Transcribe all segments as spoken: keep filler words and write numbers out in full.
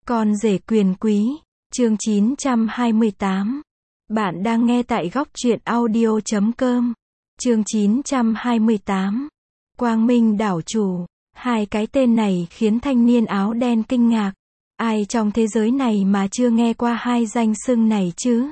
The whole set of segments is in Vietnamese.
Con rể quyền quý, chương chín trăm hai mươi tám. Bạn đang nghe tại góc truyện audio chấm com. Chương chín trăm hai mươi tám. Quang Minh đảo chủ. Hai cái tên này khiến thanh niên áo đen kinh ngạc. Ai trong thế giới này mà chưa nghe qua hai danh xưng này chứ?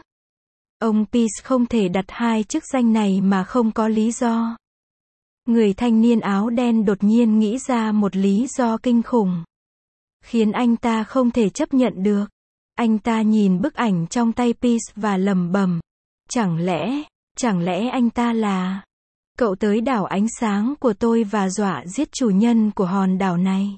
Ông Peace không thể đặt hai chức danh này mà không có lý do. Người thanh niên áo đen đột nhiên nghĩ ra một lý do kinh khủng, khiến anh ta không thể chấp nhận được. Anh ta nhìn bức ảnh trong tay Peace và lẩm bẩm, chẳng lẽ, chẳng lẽ anh ta là cậu tới đảo ánh sáng của tôi và dọa giết chủ nhân của hòn đảo này?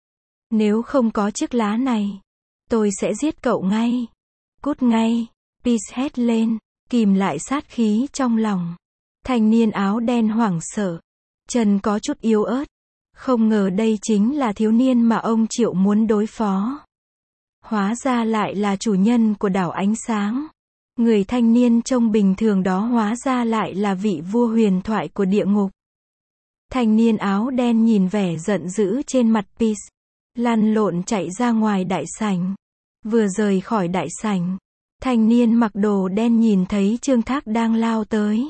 Nếu không có chiếc lá này, tôi sẽ giết cậu ngay. Cút ngay, Peace hét lên, kìm lại sát khí trong lòng. Thanh niên áo đen hoảng sợ, chân có chút yếu ớt. Không ngờ đây chính là thiếu niên mà ông Triệu muốn đối phó. Hóa ra lại là chủ nhân của đảo ánh sáng. Người thanh niên trông bình thường đó hóa ra lại là vị vua huyền thoại của địa ngục. Thanh niên áo đen nhìn vẻ giận dữ trên mặt Peace, lăn lộn chạy ra ngoài đại sảnh. Vừa rời khỏi đại sảnh, thanh niên mặc đồ đen nhìn thấy Trương Thác đang lao tới,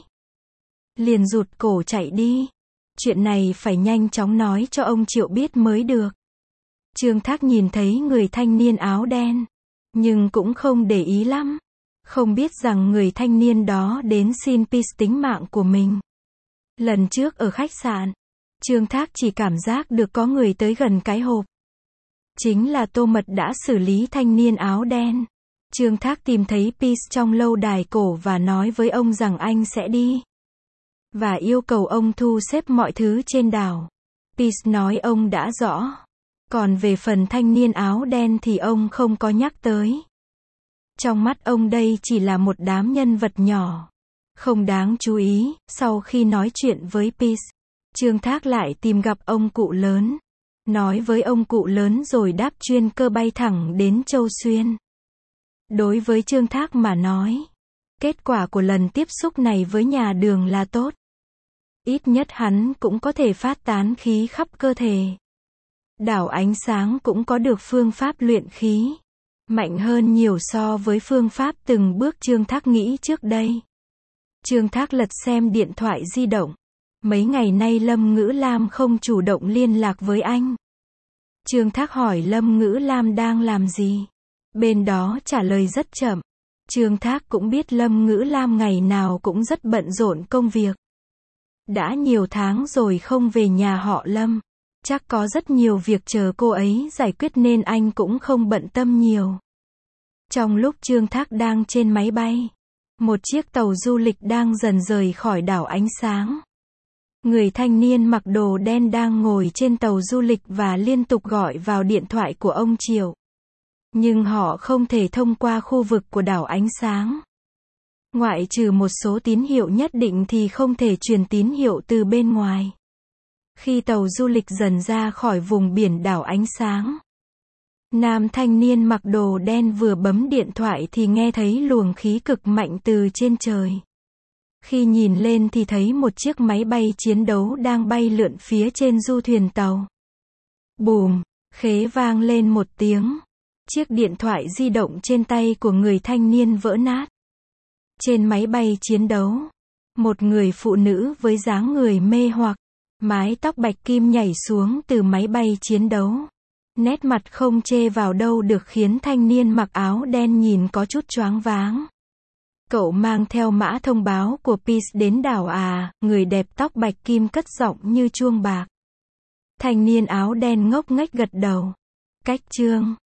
liền rụt cổ chạy đi. Chuyện này phải nhanh chóng nói cho ông Triệu biết mới được. Trương Thác nhìn thấy người thanh niên áo đen, nhưng cũng không để ý lắm. Không biết rằng người thanh niên đó đến xin Peace tính mạng của mình. Lần trước ở khách sạn, Trương Thác chỉ cảm giác được có người tới gần cái hộp. Chính là Tô Mật đã xử lý thanh niên áo đen. Trương Thác tìm thấy Peace trong lâu đài cổ và nói với ông rằng anh sẽ đi và yêu cầu ông thu xếp mọi thứ trên đảo. Peace nói ông đã rõ. Còn về phần thanh niên áo đen thì ông không có nhắc tới. Trong mắt ông đây chỉ là một đám nhân vật nhỏ, không đáng chú ý. Sau khi nói chuyện với Peace, Trương Thác lại tìm gặp ông cụ lớn. Nói với ông cụ lớn rồi đáp chuyên cơ bay thẳng đến Châu Xuyên. Đối với Trương Thác mà nói, kết quả của lần tiếp xúc này với nhà Đường là tốt. Ít nhất hắn cũng có thể phát tán khí khắp cơ thể. Đảo ánh sáng cũng có được phương pháp luyện khí mạnh hơn nhiều so với phương pháp từng bước Trương Thác nghĩ trước đây. Trương Thác lật xem điện thoại di động. Mấy ngày nay Lâm Ngữ Lam không chủ động liên lạc với anh. Trương Thác hỏi Lâm Ngữ Lam đang làm gì. Bên đó trả lời rất chậm. Trương Thác cũng biết Lâm Ngữ Lam ngày nào cũng rất bận rộn công việc. Đã nhiều tháng rồi không về nhà họ Lâm. Chắc có rất nhiều việc chờ cô ấy giải quyết nên anh cũng không bận tâm nhiều. Trong lúc Trương Thác đang trên máy bay, một chiếc tàu du lịch đang dần rời khỏi đảo ánh sáng. Người thanh niên mặc đồ đen đang ngồi trên tàu du lịch và liên tục gọi vào điện thoại của ông Triệu. Nhưng họ không thể thông qua khu vực của đảo ánh sáng. Ngoại trừ một số tín hiệu nhất định thì không thể truyền tín hiệu từ bên ngoài. Khi tàu du lịch dần ra khỏi vùng biển đảo ánh sáng, nam thanh niên mặc đồ đen vừa bấm điện thoại thì nghe thấy luồng khí cực mạnh từ trên trời. Khi nhìn lên thì thấy một chiếc máy bay chiến đấu đang bay lượn phía trên du thuyền tàu. Bùm, khế vang lên một tiếng. Chiếc điện thoại di động trên tay của người thanh niên vỡ nát. Trên máy bay chiến đấu, một người phụ nữ với dáng người mê hoặc, mái tóc bạch kim nhảy xuống từ máy bay chiến đấu. Nét mặt không chê vào đâu được khiến thanh niên mặc áo đen nhìn có chút choáng váng. Cậu mang theo mã thông báo của Peace đến đảo à? Người đẹp tóc bạch kim cất giọng như chuông bạc. Thanh niên áo đen ngốc nghếch gật đầu. Cách chương